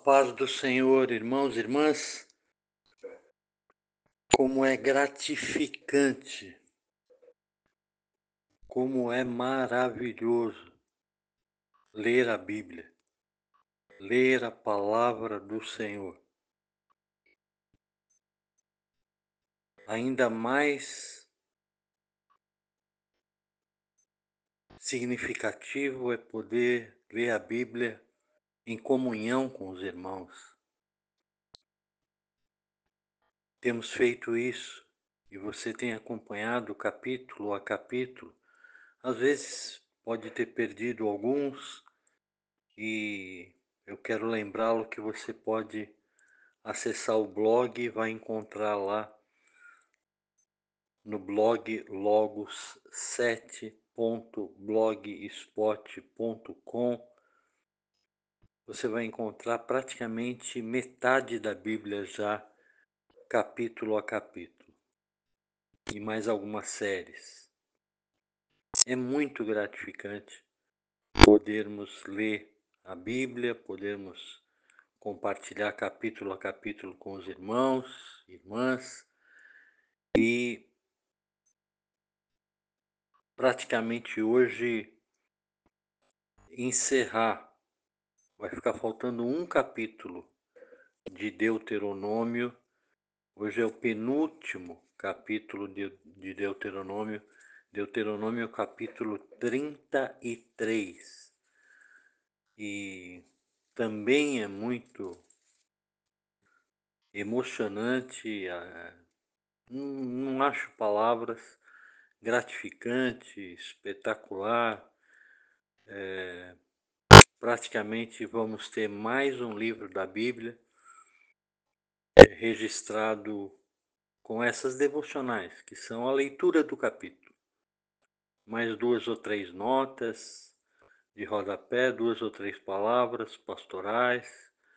paz do Senhor, irmãos e irmãs, como é gratificante, como é maravilhoso ler a Bíblia, ler a palavra do Senhor. Ainda mais significativo é poder ler a Bíblia em comunhão com os irmãos. Temos feito isso e você tem acompanhado capítulo a capítulo. Às vezes pode ter perdido alguns e eu quero lembrá-lo que você pode acessar o blog e vai encontrar lá no blog logos7.blogspot.com. Você vai encontrar praticamente metade da Bíblia já, capítulo a capítulo, e mais algumas séries. É muito gratificante podermos ler a Bíblia, podermos compartilhar capítulo a capítulo com os irmãos, irmãs, e praticamente hoje encerrar. Vai ficar faltando um capítulo de Deuteronômio. Hoje é o penúltimo capítulo de Deuteronômio. Deuteronômio capítulo 33. E também é muito emocionante, não acho palavras, gratificante, espetacular. Praticamente vamos ter mais um livro da Bíblia registrado com essas devocionais, que são a leitura do capítulo, mais 2 ou 3 notas de rodapé, 2 ou 3 palavras pastorais,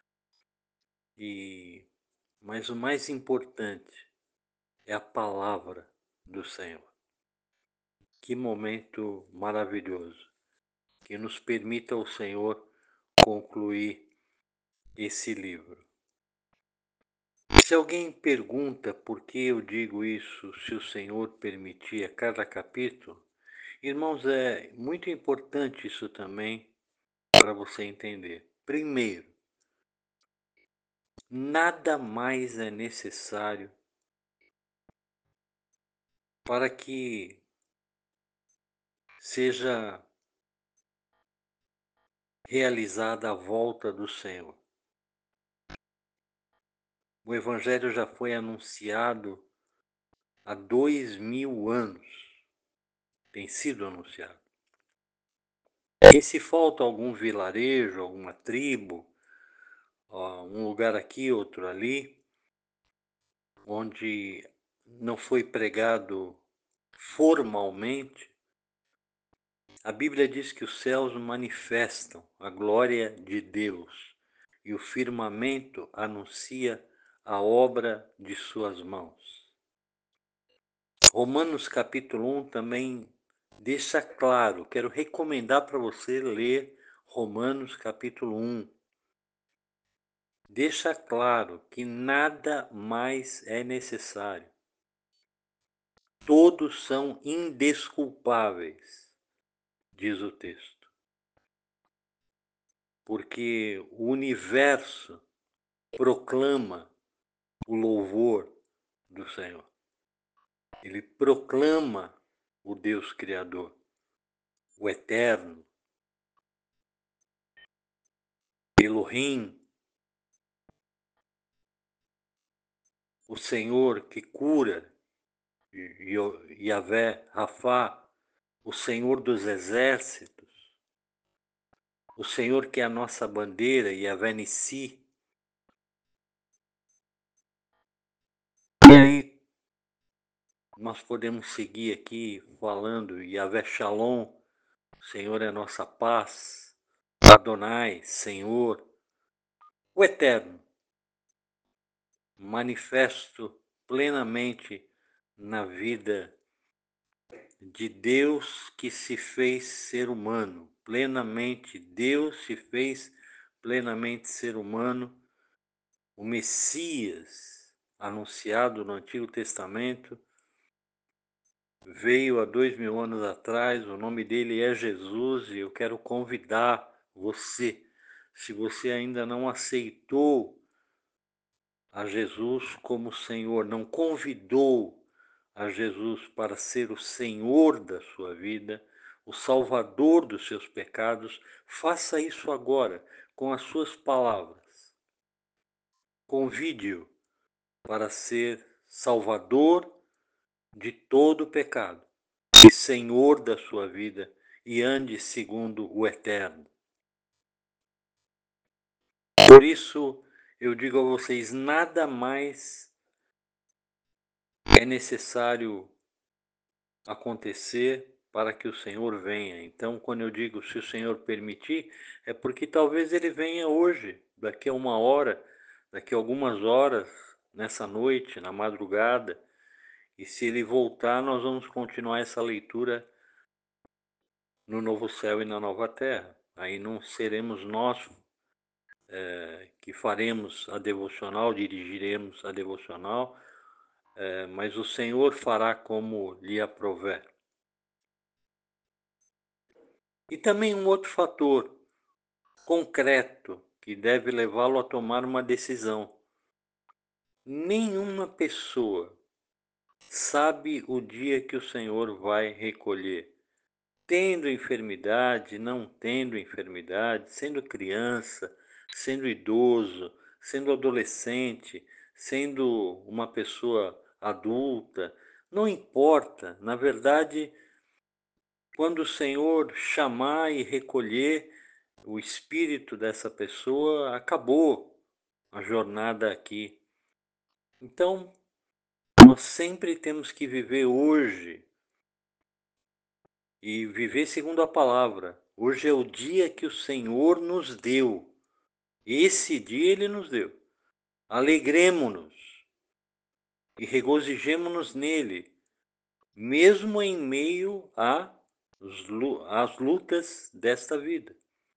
mas o mais importante é a palavra do Senhor. Que momento maravilhoso, que nos permita o Senhor concluir esse livro. Se alguém pergunta por que eu digo isso, se o Senhor permitir a cada capítulo, irmãos, é muito importante isso também para você entender. Primeiro, nada mais é necessário para que seja realizada a volta do Senhor. O Evangelho já foi anunciado há 2000 anos, tem sido anunciado. E se falta algum vilarejo, alguma tribo, um lugar aqui, outro ali, onde não foi pregado formalmente, a Bíblia diz que os céus manifestam a glória de Deus e o firmamento anuncia a obra de suas mãos. Romanos capítulo 1 também deixa claro, quero recomendar para você ler Romanos capítulo 1. Deixa claro que nada mais é necessário. Todos são indesculpáveis, diz o texto. Porque o universo proclama o louvor do Senhor. Ele proclama o Deus Criador, o Eterno, Elohim, o Senhor que cura, Yahvé, Rafá, o Senhor dos exércitos, o Senhor que é a nossa bandeira, Yahvé Nissi. E aí nós podemos seguir aqui falando Yahvé Shalom, o Senhor é a nossa paz, Adonai, Senhor, o Eterno, manifesto plenamente na vida de Deus que se fez ser humano. Plenamente Deus se fez plenamente ser humano, o Messias anunciado no Antigo Testamento, veio há 2000 anos atrás, o nome dele é Jesus, e eu quero convidar você, se você ainda não aceitou a Jesus como Senhor, não convidou a Jesus para ser o Senhor da sua vida, o Salvador dos seus pecados, faça isso agora com as suas palavras. Convide-o para ser Salvador de todo o pecado e Senhor da sua vida, e ande segundo o eterno. Por isso eu digo a vocês, nada mais é necessário acontecer para que o Senhor venha. Então, quando eu digo se o Senhor permitir, é porque talvez ele venha hoje, daqui a 1 hora, daqui a algumas horas, nessa noite, na madrugada. E se ele voltar, nós vamos continuar essa leitura no novo céu e na nova terra. Aí não seremos nós que faremos a devocional, dirigiremos a devocional, mas o Senhor fará como lhe aprouver. E também um outro fator concreto que deve levá-lo a tomar uma decisão. Nenhuma pessoa sabe o dia que o Senhor vai recolher. Tendo enfermidade, não tendo enfermidade, sendo criança, sendo idoso, sendo adolescente, sendo uma pessoa adulta, não importa. Na verdade, quando o Senhor chamar e recolher o espírito dessa pessoa, acabou a jornada aqui. Então, nós sempre temos que viver hoje e viver segundo a palavra. Hoje é o dia que o Senhor nos deu. Esse dia Ele nos deu. Alegremo-nos e regozijemo-nos nele, mesmo em meio às lutas desta vida.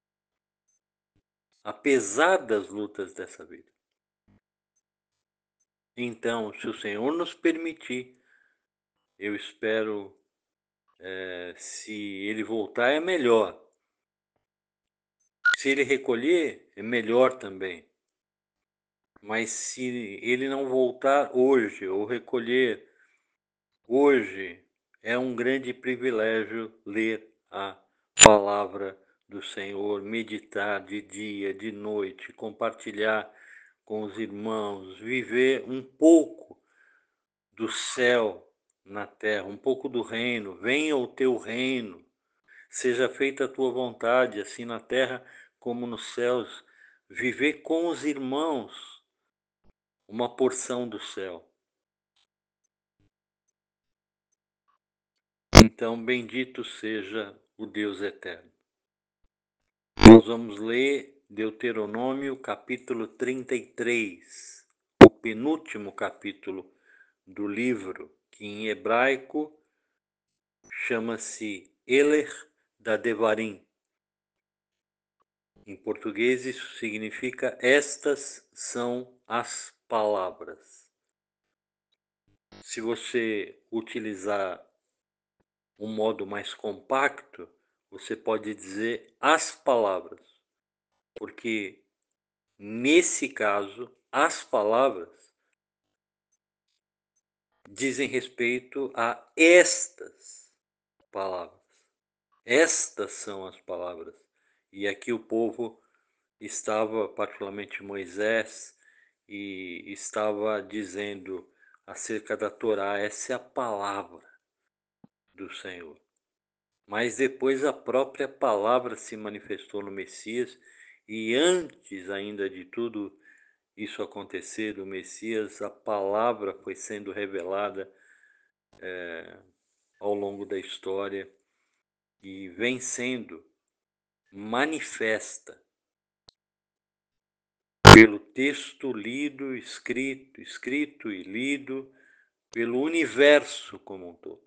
Apesar das lutas dessa vida. Então, se o Senhor nos permitir, eu espero, se Ele voltar é melhor. Se Ele recolher, é melhor também. Mas se Ele não voltar hoje ou recolher hoje, é um grande privilégio ler a palavra do Senhor, meditar de dia, de noite, compartilhar com os irmãos, viver um pouco do céu na terra, um pouco do reino. Venha o teu reino, seja feita a tua vontade, assim na terra como nos céus. Viver com os irmãos uma porção do céu. Então, bendito seja o Deus eterno. Nós vamos ler Deuteronômio capítulo 33, o penúltimo capítulo do livro, que em hebraico chama-se Eler da Devarim. Em português isso significa estas são as palavras. Se você utilizar um modo mais compacto, você pode dizer as palavras, porque nesse caso as palavras dizem respeito a estas palavras. Estas são as palavras. E aqui o povo estava, particularmente Moisés, e estava dizendo acerca da Torá, essa é a palavra do Senhor. Mas depois a própria palavra se manifestou no Messias, e antes ainda de tudo isso acontecer, do Messias, a palavra foi sendo revelada ao longo da história e vem sendo manifesta pelo texto lido, escrito e lido pelo universo como um todo.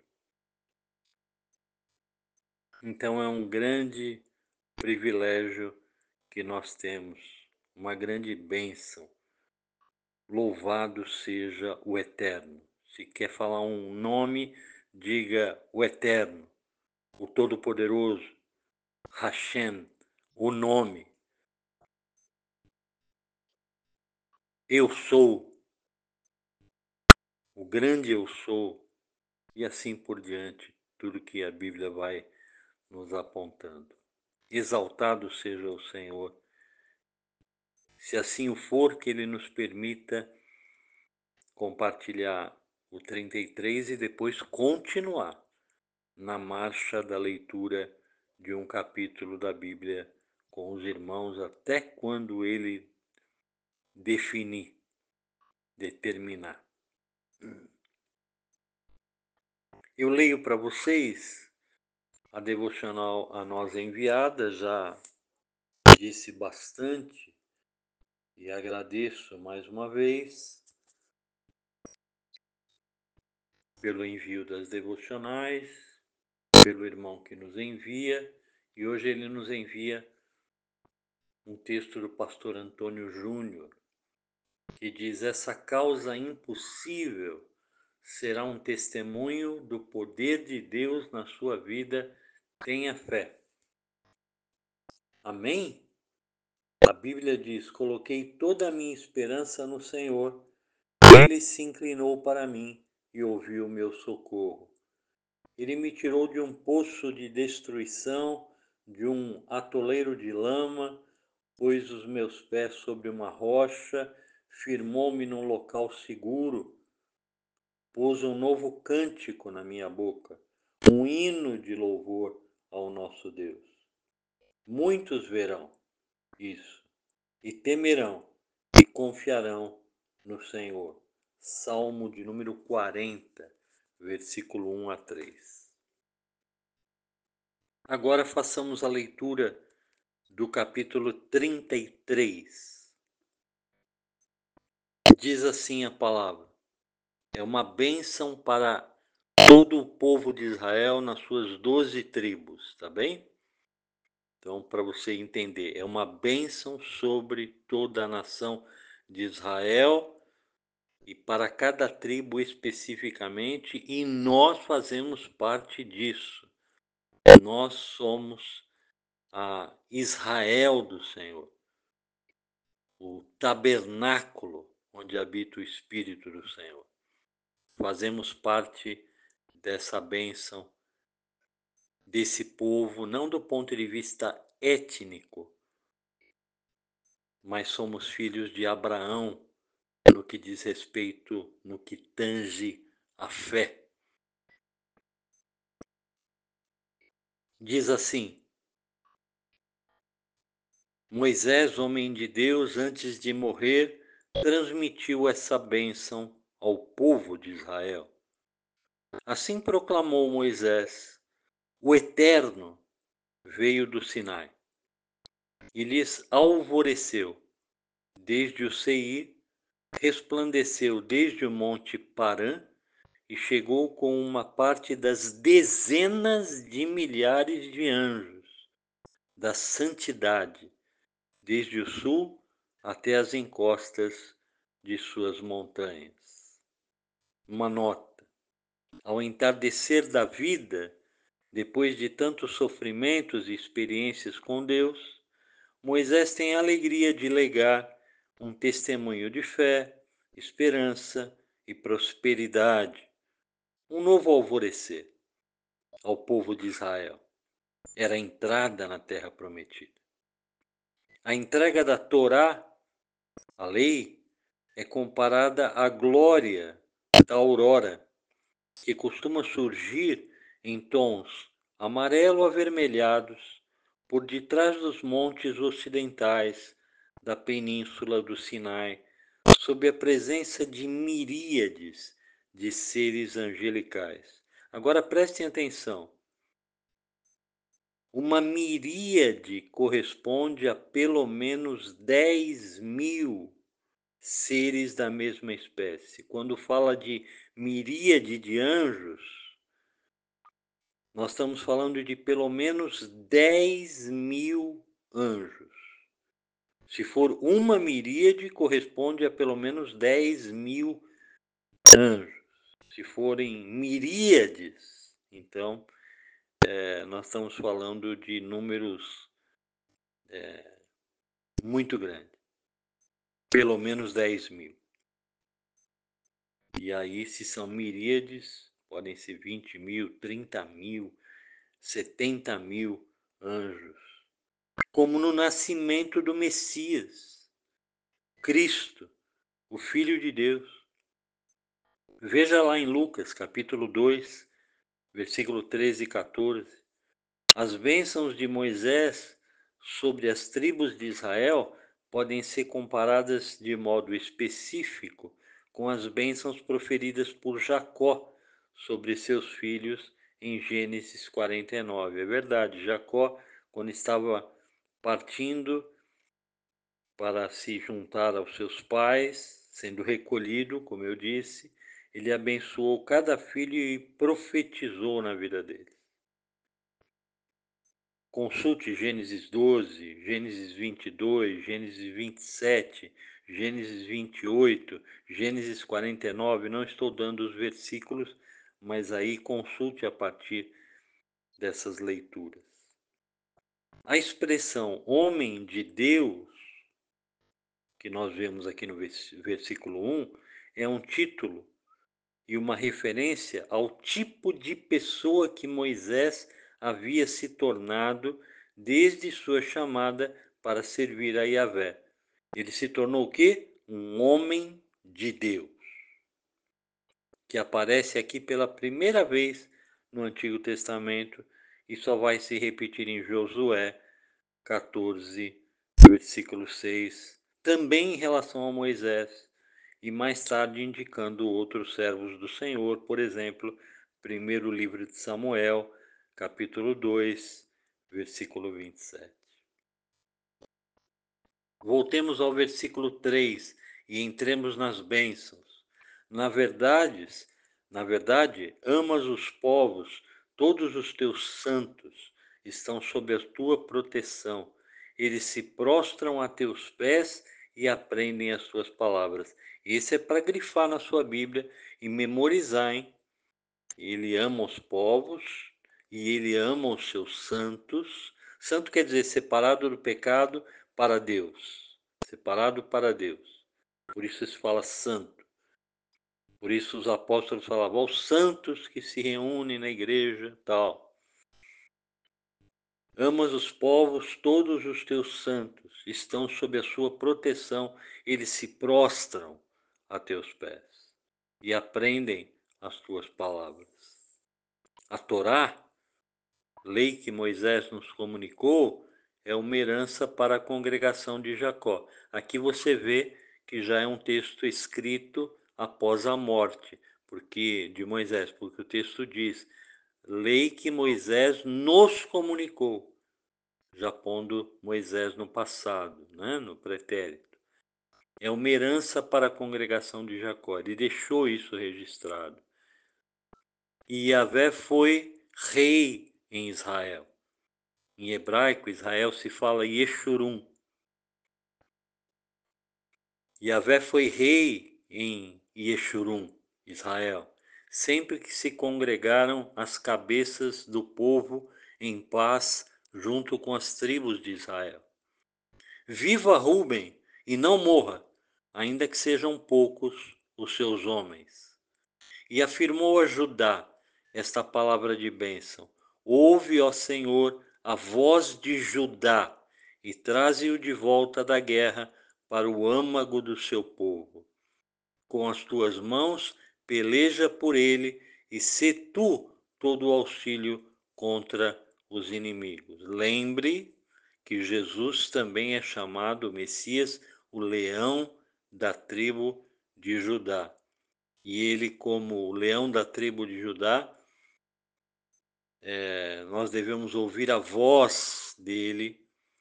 Então é um grande privilégio que nós temos uma grande bênção. Louvado seja o Eterno. Se quer falar um nome, diga o Eterno, o Todo-Poderoso, Hashem, o nome. Eu sou, o grande eu sou, e assim por diante, tudo que a Bíblia vai nos apontando. Exaltado seja o Senhor. Se assim o for, que Ele nos permita compartilhar o 33 e depois continuar na marcha da leitura de um capítulo da Bíblia com os irmãos até quando ele determinar. Eu leio para vocês a devocional a nós enviada, já disse bastante e agradeço mais uma vez pelo envio das devocionais, pelo irmão que nos envia, e hoje ele nos envia um texto do pastor Antônio Júnior, que diz: essa causa impossível será um testemunho do poder de Deus na sua vida, tenha fé. Amém? A Bíblia diz: coloquei toda a minha esperança no Senhor, Ele se inclinou para mim e ouviu o meu socorro. Ele me tirou de um poço de destruição, de um atoleiro de lama, pôs os meus pés sobre uma rocha, firmou-me num local seguro, pôs um novo cântico na minha boca, um hino de louvor ao nosso Deus. Muitos verão isso e temerão e confiarão no Senhor. Salmo de número 40, versículo 1 a 3. Agora façamos a leitura do capítulo 33. Diz assim a palavra: é uma bênção para todo o povo de Israel nas suas 12 tribos, tá bem? Então, para você entender, é uma bênção sobre toda a nação de Israel e para cada tribo especificamente, e nós fazemos parte disso. Nós somos a Israel do Senhor, o tabernáculo onde habita o Espírito do Senhor. Fazemos parte dessa bênção, desse povo, não do ponto de vista étnico, mas somos filhos de Abraão no que diz respeito, no que tange a fé. Diz assim: Moisés, homem de Deus, antes de morrer, transmitiu essa bênção ao povo de Israel. Assim proclamou Moisés: o Eterno veio do Sinai e lhes alvoreceu desde o Seir, resplandeceu desde o monte Parã e chegou com uma parte das dezenas de milhares de anjos da santidade, desde o sul até as encostas de suas montanhas. Uma nota: ao entardecer da vida, depois de tantos sofrimentos e experiências com Deus, Moisés tem a alegria de legar um testemunho de fé, esperança e prosperidade, um novo alvorecer ao povo de Israel. Era a entrada na terra prometida. A entrega da Torá, a lei, é comparada à glória da aurora, que costuma surgir em tons amarelo-avermelhados por detrás dos montes ocidentais da península do Sinai, sob a presença de miríades de seres angelicais. Agora prestem atenção. Uma miríade corresponde a pelo menos 10.000 seres da mesma espécie. Quando fala de miríade de anjos, nós estamos falando de pelo menos 10.000 anjos. Se for uma miríade, corresponde a pelo menos 10.000 anjos. Se forem miríades, então nós estamos falando de números muito grandes, pelo menos 10.000. E aí, se são miríades, podem ser 20.000, 30.000, 70.000 anjos. Como no nascimento do Messias, Cristo, o Filho de Deus. Veja lá em Lucas, capítulo 2, versículo 13 e 14. As bênçãos de Moisés sobre as tribos de Israel podem ser comparadas de modo específico com as bênçãos proferidas por Jacó sobre seus filhos em Gênesis 49. É verdade, Jacó, quando estava partindo para se juntar aos seus pais, sendo recolhido, como eu disse, ele abençoou cada filho e profetizou na vida dele. Consulte Gênesis 12, Gênesis 22, Gênesis 27, Gênesis 28, Gênesis 49. Não estou dando os versículos, mas aí consulte a partir dessas leituras. A expressão homem de Deus, que nós vemos aqui no versículo 1, é um título e uma referência ao tipo de pessoa que Moisés havia se tornado desde sua chamada para servir a Yahvé. Ele se tornou o quê? Um homem de Deus, que aparece aqui pela primeira vez no Antigo Testamento e só vai se repetir em Josué 14, versículo 6, também em relação a Moisés, e mais tarde indicando outros servos do Senhor, por exemplo, primeiro livro de Samuel, capítulo 2, versículo 27. Voltemos ao versículo 3 e entremos nas bênçãos. Na verdade, amas os povos, todos os teus santos estão sob a tua proteção. Eles se prostram a teus pés e aprendem as tuas palavras. Esse é para grifar na sua Bíblia e memorizar, hein? Ele ama os povos e ele ama os seus santos. Santo quer dizer separado do pecado para Deus. Separado para Deus. Por isso se fala santo. Por isso os apóstolos falavam, os santos que se reúnem na igreja, tal. Amas os povos, todos os teus santos estão sob a sua proteção, eles se prostram a teus pés e aprendem as tuas palavras. A Torá, lei que Moisés nos comunicou, é uma herança para a congregação de Jacó. Aqui você vê que já é um texto escrito após a morte de Moisés, porque o texto diz, lei que Moisés nos comunicou, já pondo Moisés no passado, né, no pretérito. É uma herança para a congregação de Jacó, ele deixou isso registrado. E Yahvé foi rei em Israel. Em hebraico, Israel se fala Yeshurun. Yahvé foi rei em Yeshurun, Israel, sempre que se congregaram as cabeças do povo em paz junto com as tribos de Israel. Viva Ruben e não morra, ainda que sejam poucos os seus homens. E afirmou a Judá esta palavra de bênção: ouve, ó Senhor, a voz de Judá, e traze-o de volta da guerra para o âmago do seu povo. Com as tuas mãos peleja por ele, e sê tu todo o auxílio contra os inimigos. Lembre que Jesus também é chamado Messias, o leão da tribo de Judá. E ele, como o leão da tribo de Judá, nós devemos ouvir a voz dele,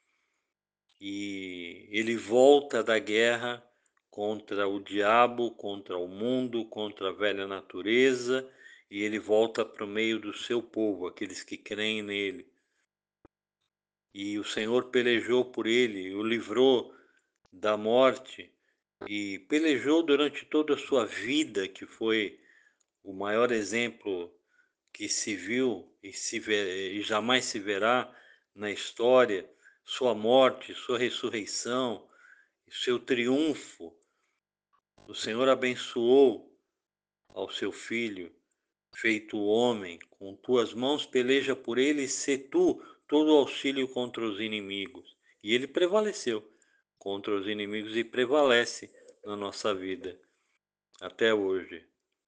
e ele volta da guerra contra o diabo, contra o mundo, contra a velha natureza, e ele volta para o meio do seu povo, aqueles que creem nele. E o Senhor pelejou por ele, o livrou da morte e pelejou durante toda a sua vida, que foi o maior exemplo que se viu e jamais se verá na história, sua morte, sua ressurreição, seu triunfo. O Senhor abençoou ao seu filho, feito homem, com tuas mãos peleja por ele, e sê tu todo auxílio contra os inimigos. E ele prevaleceu contra os inimigos e prevalece na nossa vida até hoje.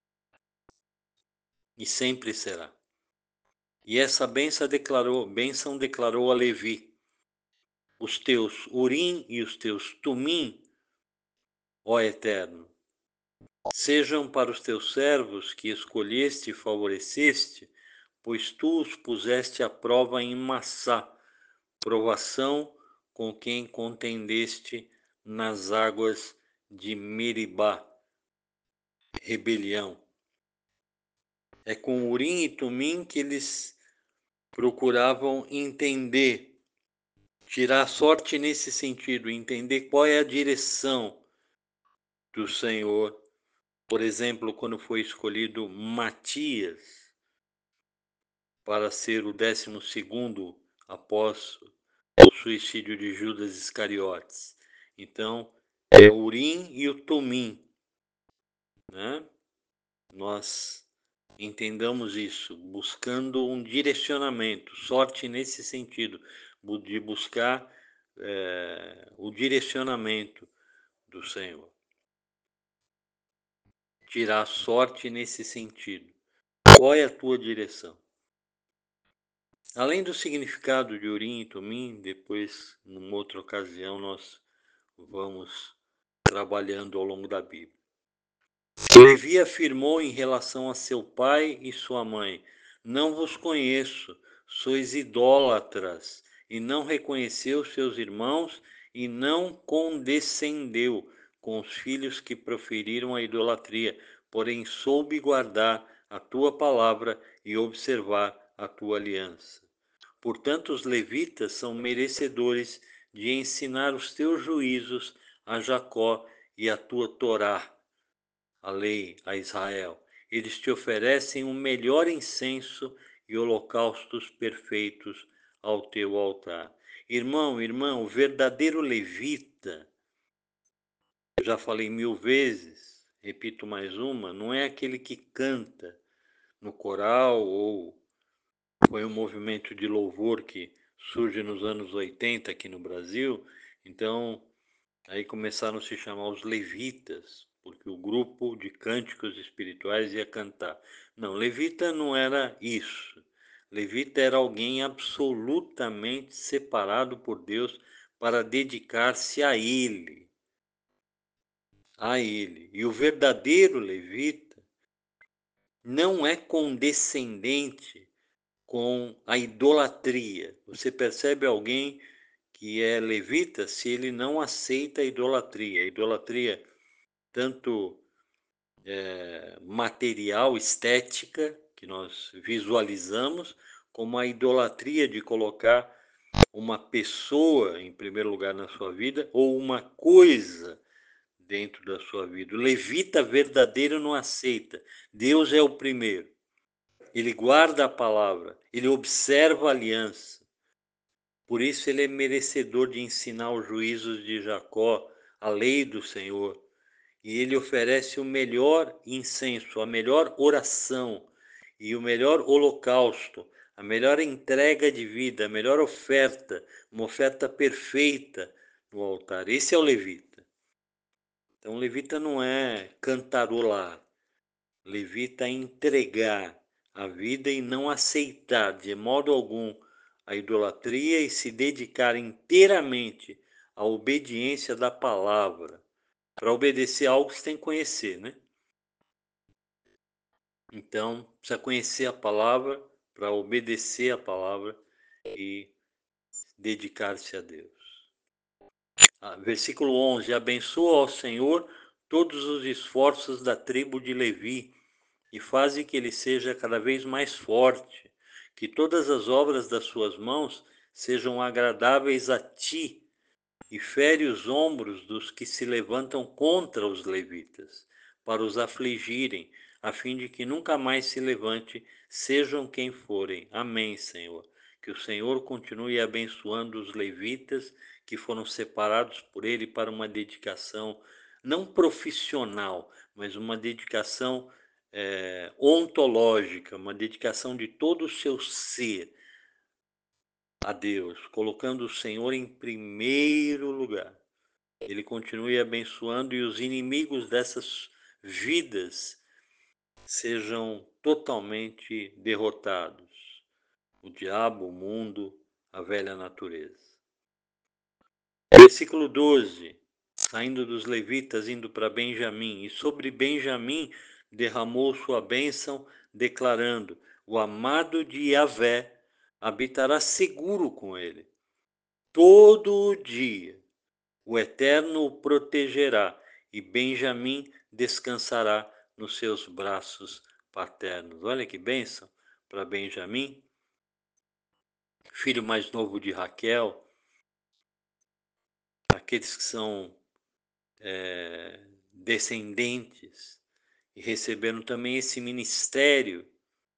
E sempre será. E essa bênção declarou a Levi: os teus Urim e os teus Tumim, ó Eterno, sejam para os teus servos que escolheste e favoreceste, pois tu os puseste à prova em Massá, provação com quem contendeste nas águas de Meribá, rebelião. É com Urim e Tumim que eles procuravam entender, tirar sorte nesse sentido, entender qual é a direção do Senhor. Por exemplo, quando foi escolhido Matias para ser o 12º após o suicídio de Judas Iscariotes. Então, é o Urim e o Tumim, né? Nós entendamos isso, buscando um direcionamento, sorte nesse sentido, de buscar o direcionamento do Senhor. Tirar sorte nesse sentido. Qual é a tua direção? Além do significado de Urim e Tumim, depois, numa outra ocasião, nós vamos trabalhando ao longo da Bíblia. Levi afirmou em relação a seu pai e sua mãe: não vos conheço, sois idólatras, e não reconheceu seus irmãos e não condescendeu com os filhos que proferiram a idolatria, porém soube guardar a tua palavra e observar a tua aliança. Portanto, os levitas são merecedores de ensinar os teus juízos a Jacó e a tua Torá, a lei, a Israel. Eles te oferecem o melhor incenso e holocaustos perfeitos ao teu altar. Irmão, irmã, o verdadeiro levita, eu já falei 1000 vezes, repito mais uma, não é aquele que canta no coral ou foi um movimento de louvor que surge nos anos 80 aqui no Brasil. Então, aí começaram a se chamar os levitas, porque o grupo de cânticos espirituais ia cantar. Não, levita não era isso. Levita era alguém absolutamente separado por Deus para dedicar-se a Ele. A Ele. E o verdadeiro levita não é condescendente com a idolatria. Você percebe alguém que é levita se ele não aceita a idolatria. A idolatria, tanto material, estética, que nós visualizamos, como a idolatria de colocar uma pessoa em primeiro lugar na sua vida ou uma coisa dentro da sua vida. O levita verdadeiro não aceita. Deus é o primeiro. Ele guarda a palavra, ele observa a aliança. Por isso ele é merecedor de ensinar os juízos de Jacó, a lei do Senhor. E ele oferece o melhor incenso, a melhor oração e o melhor holocausto, a melhor entrega de vida, a melhor oferta, uma oferta perfeita no altar. Esse é o levita. Então o levita não é cantarolar, levita é entregar a vida e não aceitar de modo algum a idolatria e se dedicar inteiramente à obediência da palavra. Para obedecer algo você tem que conhecer, né? Então, precisa conhecer a palavra para obedecer a palavra e dedicar-se a Deus. Versículo 11: abençoa ao Senhor todos os esforços da tribo de Levi e faze que ele seja cada vez mais forte, que todas as obras das suas mãos sejam agradáveis a ti, e fere os ombros dos que se levantam contra os levitas, para os afligirem, a fim de que nunca mais se levante, sejam quem forem. Amém, Senhor. Que o Senhor continue abençoando os levitas que foram separados por Ele para uma dedicação não profissional, mas uma dedicação ontológica, uma dedicação de todo o seu ser a Deus, colocando o Senhor em primeiro lugar. Ele continue abençoando e os inimigos dessas vidas sejam totalmente derrotados. O diabo, o mundo, a velha natureza. Versículo 12. Saindo dos levitas, indo para Benjamim, e sobre Benjamim derramou sua bênção, declarando: o amado de Yahvé habitará seguro com ele. Todo o dia o Eterno o protegerá, e Benjamim descansará nos seus braços paternos. Olha que bênção para Benjamim, filho mais novo de Raquel, aqueles que são descendentes e receberam também esse ministério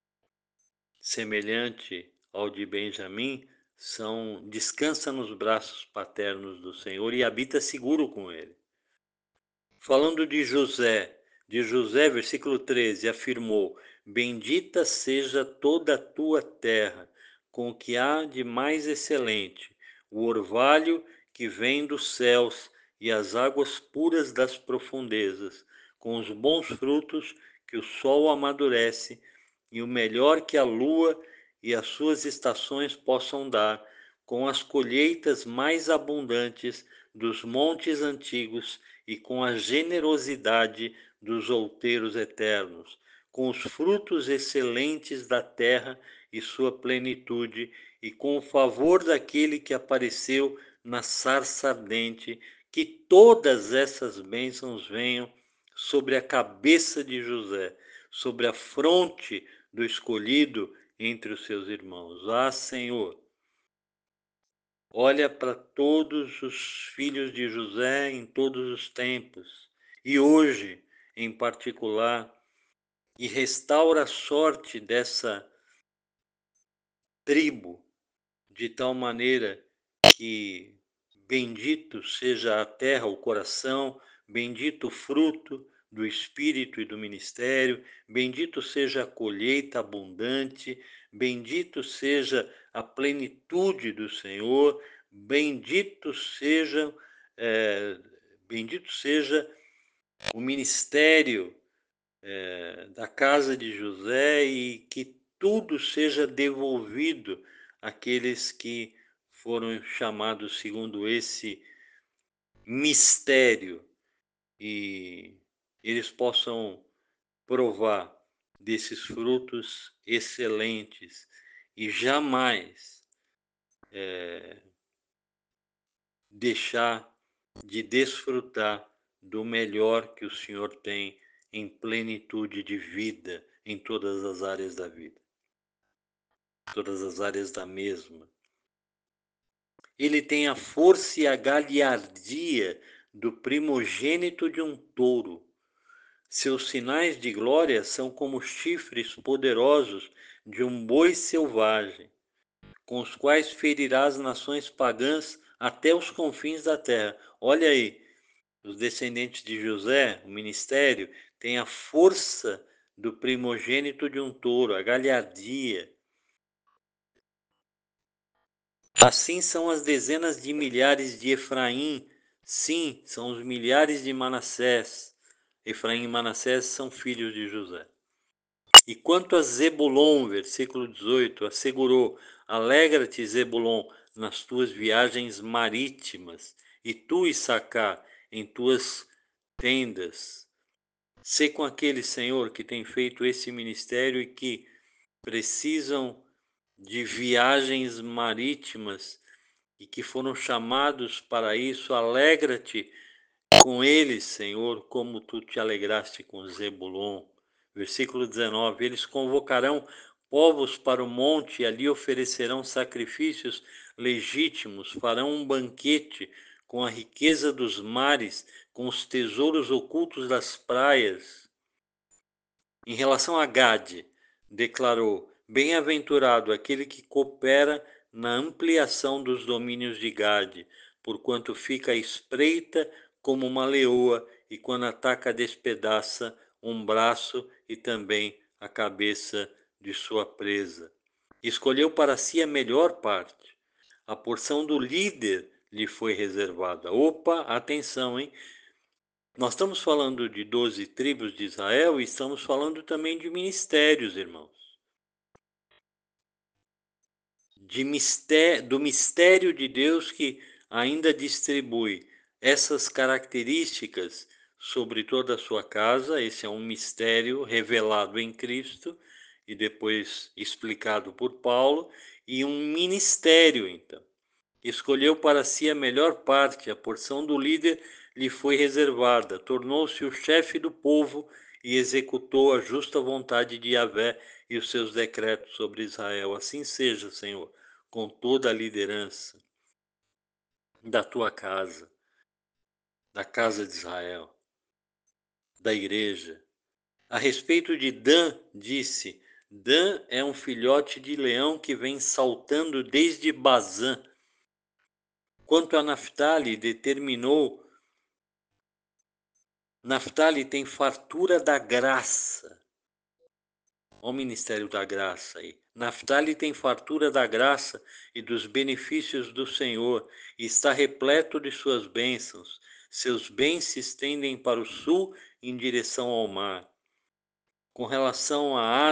semelhante ao de Benjamim, descansa nos braços paternos do Senhor e habita seguro com ele. Falando de José, versículo 13, afirmou: bendita seja toda a tua terra, com o que há de mais excelente, o orvalho que vem dos céus e as águas puras das profundezas, com os bons frutos que o sol amadurece, e o melhor que a lua e as suas estações possam dar, com as colheitas mais abundantes dos montes antigos e com a generosidade dos outeiros eternos, com os frutos excelentes da terra e sua plenitude, e com o favor daquele que apareceu na sarça ardente, que todas essas bênçãos venham sobre a cabeça de José, sobre a fronte do escolhido entre os seus irmãos. Ah, Senhor, olha para todos os filhos de José em todos os tempos, e hoje em particular, e restaura a sorte dessa tribo, de tal maneira que bendito seja a terra, o coração, bendito o fruto do Espírito e do ministério, bendito seja a colheita abundante, bendito seja a plenitude do Senhor, bendito seja, bendito seja o ministério da casa de José, e que tudo seja devolvido àqueles que foram chamados segundo esse mistério, e eles possam provar desses frutos excelentes e jamais deixar de desfrutar do melhor que o Senhor tem em plenitude de vida em todas as áreas da vida, todas as áreas da mesma. Ele tem a força e a galhardia do primogênito de um touro. Seus sinais de glória são como chifres poderosos de um boi selvagem, com os quais ferirá as nações pagãs até os confins da terra. Olha aí, os descendentes de José, o ministério, tem a força do primogênito de um touro, a galhardia. Assim são as dezenas de milhares de Efraim, sim, são os milhares de Manassés. Efraim e Manassés são filhos de José. E quanto a Zebulon, versículo 18, assegurou: alegra-te, Zebulon, nas tuas viagens marítimas, e tu, Issacar, em tuas tendas. Sê com aquele, Senhor, que tem feito esse ministério e que precisam de viagens marítimas e que foram chamados para isso. Alegra-te com eles, Senhor, como tu te alegraste com Zebulon. Versículo 19: eles convocarão povos para o monte e ali oferecerão sacrifícios legítimos, farão um banquete com a riqueza dos mares, com os tesouros ocultos das praias. Em relação a Gade, declarou: bem-aventurado aquele que coopera na ampliação dos domínios de Gade, porquanto fica à espreita como uma leoa, e quando ataca despedaça um braço e também a cabeça de sua presa. Escolheu para si a melhor parte. A porção do líder lhe foi reservada. Opa, atenção, hein? Nós estamos falando de 12 tribos de Israel e estamos falando também de ministérios, irmãos. Do mistério de Deus que ainda distribui essas características sobre toda a sua casa. Esse é um mistério revelado em Cristo e depois explicado por Paulo, e um ministério, então. Escolheu para si a melhor parte, a porção do líder lhe foi reservada, tornou-se o chefe do povo e executou a justa vontade de Yahvé e os seus decretos sobre Israel. Assim seja, Senhor, com toda a liderança da tua casa, da casa de Israel, da igreja. A respeito de Dan, disse: Dan é um filhote de leão que vem saltando desde Bazã. Quanto a Naftali, determinou: Naftali tem fartura da graça. Olha o ministério da graça aí. Naftali tem fartura da graça e dos benefícios do Senhor, e está repleto de suas bênçãos. Seus bens se estendem para o sul, em direção ao mar. Com relação a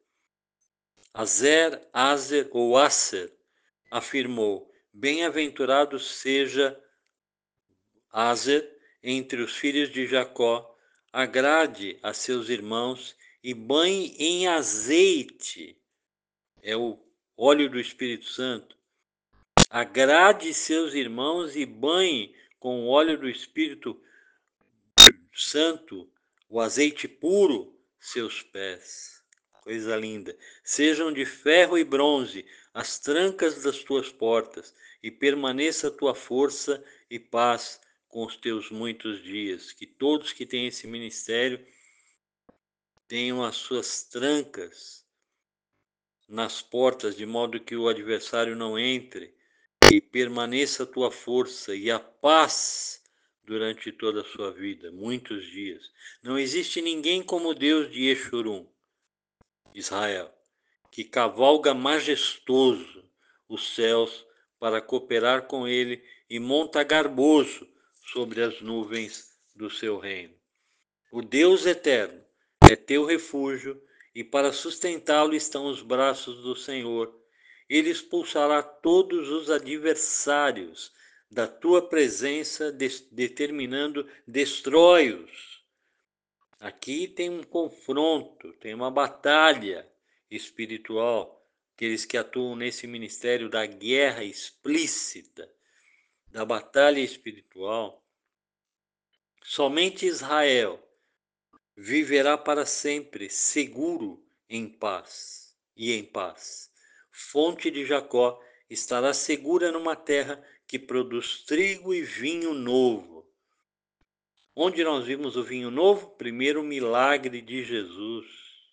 Azer ou Aser, afirmou: bem-aventurado seja Aser entre os filhos de Jacó, agrade a seus irmãos e banhe em azeite, é o óleo do Espírito Santo, agrade seus irmãos e banhe com o óleo do Espírito Santo, o azeite puro, seus pés. Coisa linda. Sejam de ferro e bronze as trancas das tuas portas, e permaneça a tua força e paz com os teus muitos dias. Que todos que têm esse ministério tenham as suas trancas nas portas, de modo que o adversário não entre, e permaneça a tua força e a paz durante toda a sua vida, muitos dias. Não existe ninguém como Deus de Yeshurun, Israel, que cavalga majestoso os céus para cooperar com ele e monta garboso sobre as nuvens do seu reino. O Deus eterno é teu refúgio, e para sustentá-lo estão os braços do Senhor. Ele expulsará todos os adversários da tua presença, determinando: destrói-os. Aqui tem um confronto, tem uma batalha espiritual. Aqueles que atuam nesse ministério da guerra explícita, da batalha espiritual. Somente Israel viverá para sempre seguro em paz e em paz. Fonte de Jacó estará segura numa terra que produz trigo e vinho novo. Onde nós vimos o vinho novo? Primeiro milagre de Jesus.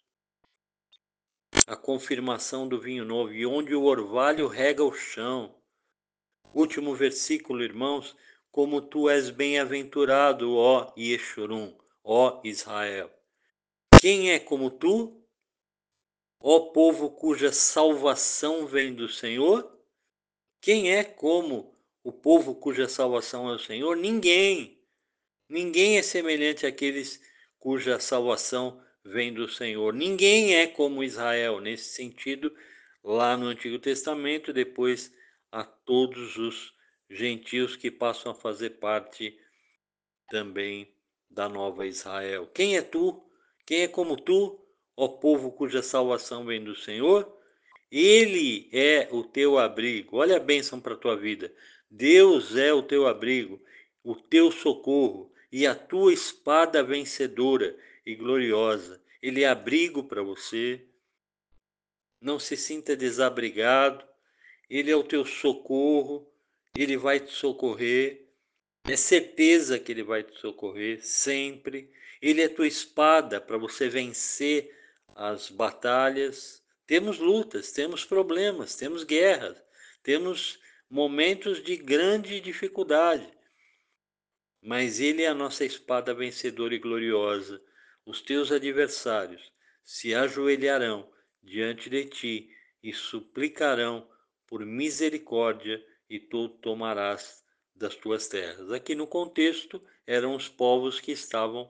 A confirmação do vinho novo, e onde o orvalho rega o chão. Último versículo, irmãos: como tu és bem-aventurado, ó Yeshurun, ó Israel. Quem é como tu, ó povo cuja salvação vem do Senhor? Quem é como o povo cuja salvação é o Senhor? Ninguém. Ninguém é semelhante àqueles cuja salvação vem do Senhor. Ninguém é como Israel, nesse sentido, lá no Antigo Testamento, depois a todos os gentios que passam a fazer parte também da nova Israel. Quem é tu? Quem é como tu, ó povo cuja salvação vem do Senhor? Ele é o teu abrigo. Olha a bênção para a tua vida. Deus é o teu abrigo, o teu socorro e a tua espada vencedora e gloriosa. Ele é abrigo para você. Não se sinta desabrigado. Ele é o teu socorro. Ele vai te socorrer. É certeza que Ele vai te socorrer sempre. Ele é tua espada para você vencer as batalhas. Temos lutas, temos problemas, temos guerras, temos momentos de grande dificuldade. Mas Ele é a nossa espada vencedora e gloriosa. Os teus adversários se ajoelharão diante de ti e suplicarão por misericórdia, e tu tomarás das tuas terras. Aqui no contexto, eram os povos que estavam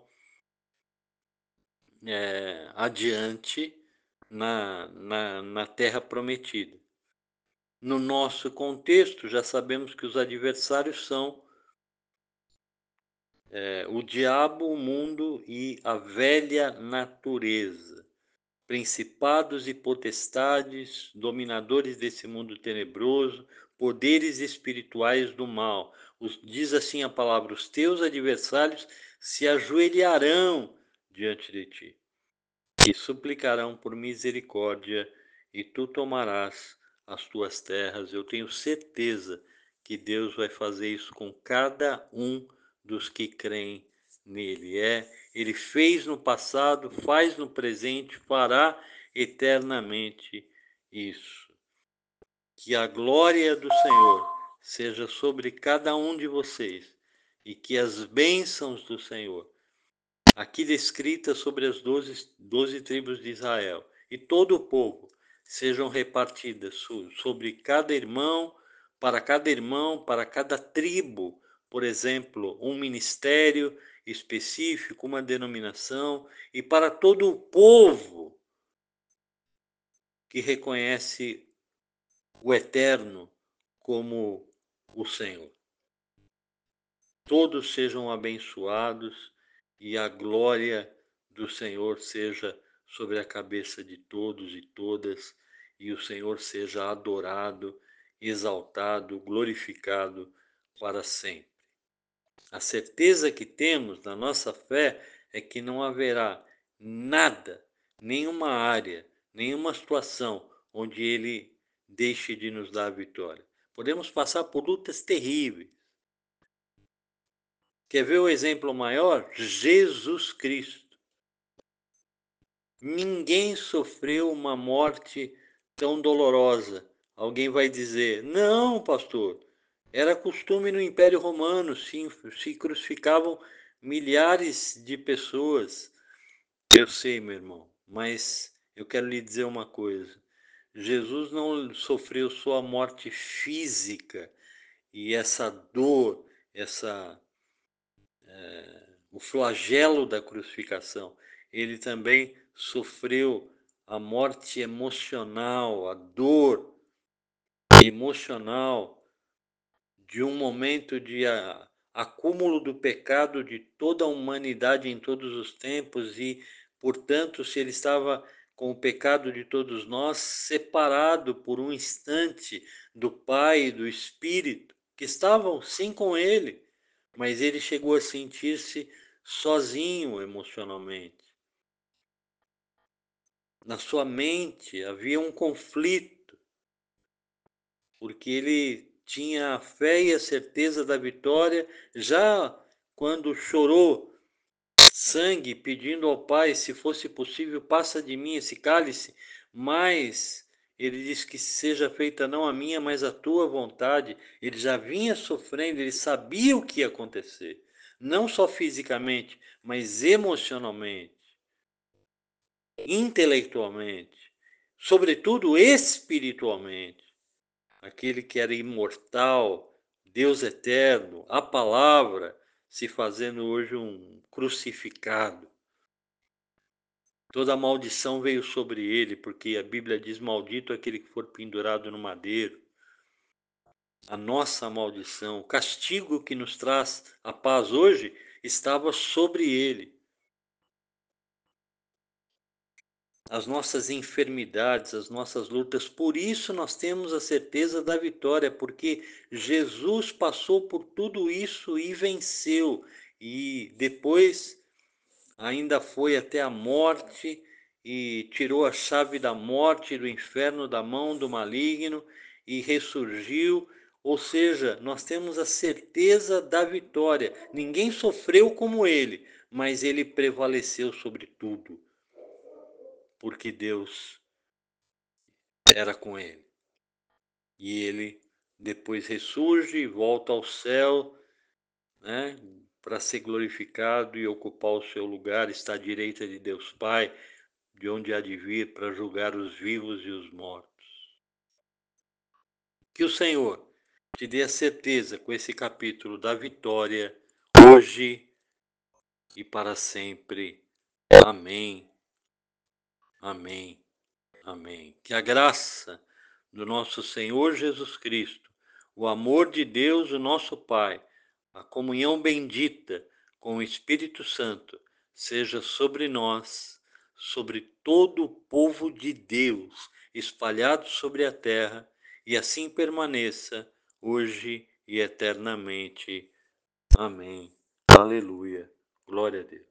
adiante na terra prometida. No nosso contexto, já sabemos que os adversários são o diabo, o mundo e a velha natureza, principados e potestades, dominadores desse mundo tenebroso, poderes espirituais do mal. Diz assim a palavra: os teus adversários se ajoelharão diante de ti e suplicarão por misericórdia, e tu tomarás as tuas terras. Eu tenho certeza que Deus vai fazer isso com cada um dos que creem nele. Ele fez no passado, faz no presente, fará eternamente isso. Que a glória do Senhor seja sobre cada um de vocês, e que as bênçãos do Senhor, aqui descrita sobre as 12 tribos de Israel, e todo o povo, sejam repartidas sobre cada irmão, para cada tribo, por exemplo, um ministério específico, uma denominação, e para todo o povo que reconhece o Eterno como o Senhor. Todos sejam abençoados e a glória do Senhor seja sobre a cabeça de todos e todas, e o Senhor seja adorado, exaltado, glorificado para sempre. A certeza que temos na nossa fé é que não haverá nada, nenhuma área, nenhuma situação onde Ele deixe de nos dar a vitória. Podemos passar por lutas terríveis. Quer ver o exemplo maior? Jesus Cristo. Ninguém sofreu uma morte tão dolorosa. Alguém vai dizer: não, pastor, era costume no Império Romano, sim, se crucificavam milhares de pessoas. Eu sei, meu irmão, mas eu quero lhe dizer uma coisa. Jesus não sofreu só a morte física e essa dor, o flagelo da crucificação. Ele também sofreu a morte emocional, a dor emocional de um momento de acúmulo do pecado de toda a humanidade em todos os tempos, e, portanto, se ele estava com o pecado de todos nós, separado por um instante do Pai e do Espírito, que estavam sim com ele, mas ele chegou a sentir-se sozinho emocionalmente. Na sua mente havia um conflito, porque ele tinha a fé e a certeza da vitória. Já quando chorou sangue, pedindo ao Pai, se fosse possível, passa de mim esse cálice, mas ele diz que seja feita não a minha, mas a tua vontade. Ele já vinha sofrendo, ele sabia o que ia acontecer, não só fisicamente, mas emocionalmente, intelectualmente, sobretudo espiritualmente. Aquele que era imortal, Deus eterno, a palavra, se fazendo hoje um crucificado. Toda a maldição veio sobre ele, porque a Bíblia diz: maldito aquele que for pendurado no madeiro. A nossa maldição, o castigo que nos traz a paz hoje, estava sobre ele. As nossas enfermidades, as nossas lutas. Por isso nós temos a certeza da vitória, porque Jesus passou por tudo isso e venceu. E depois ainda foi até a morte e tirou a chave da morte e do inferno da mão do maligno e ressurgiu. Ou seja, nós temos a certeza da vitória. Ninguém sofreu como ele, mas ele prevaleceu sobre tudo, porque Deus era com ele. E ele depois ressurge e volta ao céu, né, para ser glorificado e ocupar o seu lugar, está à direita de Deus Pai, de onde há de vir para julgar os vivos e os mortos. Que o Senhor te dê a certeza com esse capítulo da vitória, hoje e para sempre. Amém, amém, amém. Que a graça do nosso Senhor Jesus Cristo, o amor de Deus, o nosso Pai, a comunhão bendita com o Espírito Santo, seja sobre nós, sobre todo o povo de Deus, espalhado sobre a terra, e assim permaneça, hoje e eternamente. Amém. Aleluia. Glória a Deus.